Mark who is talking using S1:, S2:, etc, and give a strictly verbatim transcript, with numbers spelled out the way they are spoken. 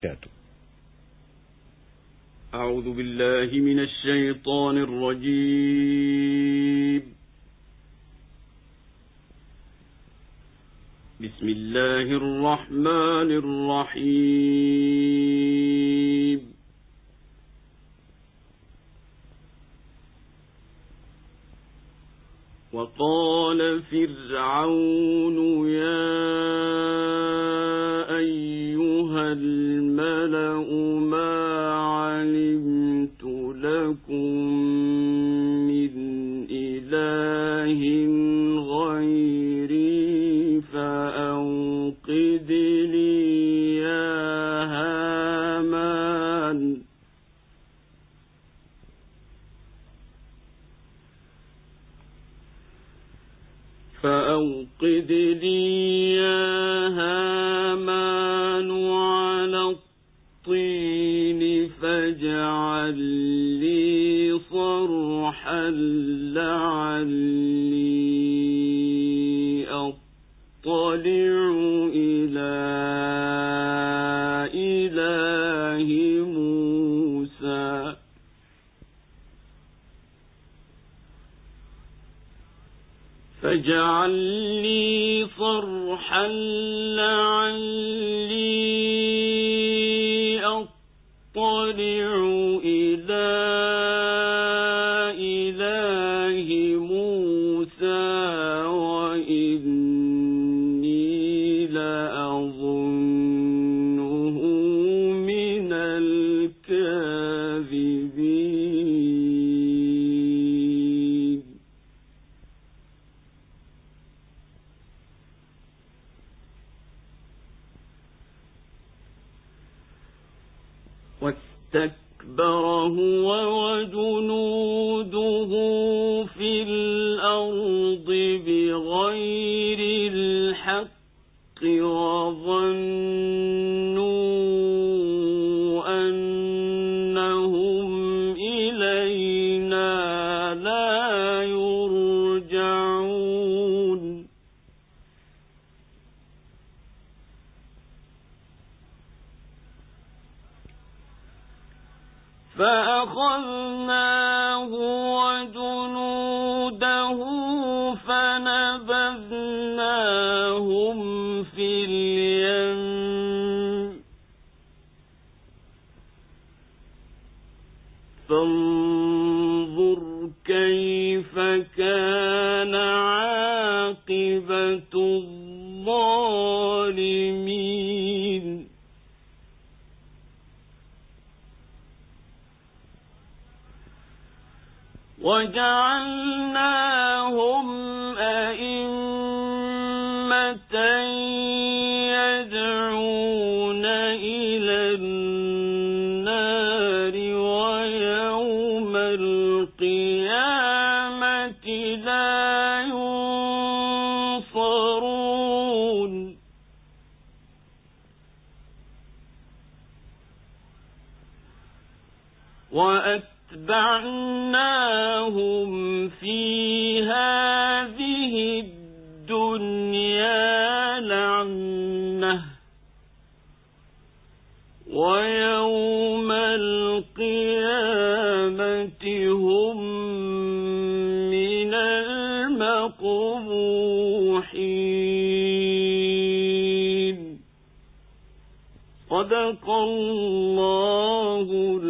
S1: وبركاته.
S2: أعوذ بالله من الشيطان الرجيم. بسم الله الرحمن الرحيم. وقال فرعون يا أيها الملأ ما علمت لكم من إله غيري فأوقد لي يا هامان فأوقد لي يا هامان على الطين فاجعل لي صرحا لعلي أطلع إلى إله موسى فاجعل لي صرحا لعلي أطلع إلى إله موسى وإني لأظنه من الكاذبين. واستكبر هو وجنوده في الأرض بغير الحق وظنوا أنهم إلينا لا يرجعون. فأخذناه وجنوده فنبذناهم في اليم فانظر كيف كان عاقبة الظالمين. وجعلناهم أئمة يدعون إلى النار ويوم القيامة لا ينصرون. وأتبعناهم في هذه الدنيا لعنة ويوم القيامة هم من المقبوحين. صدق الله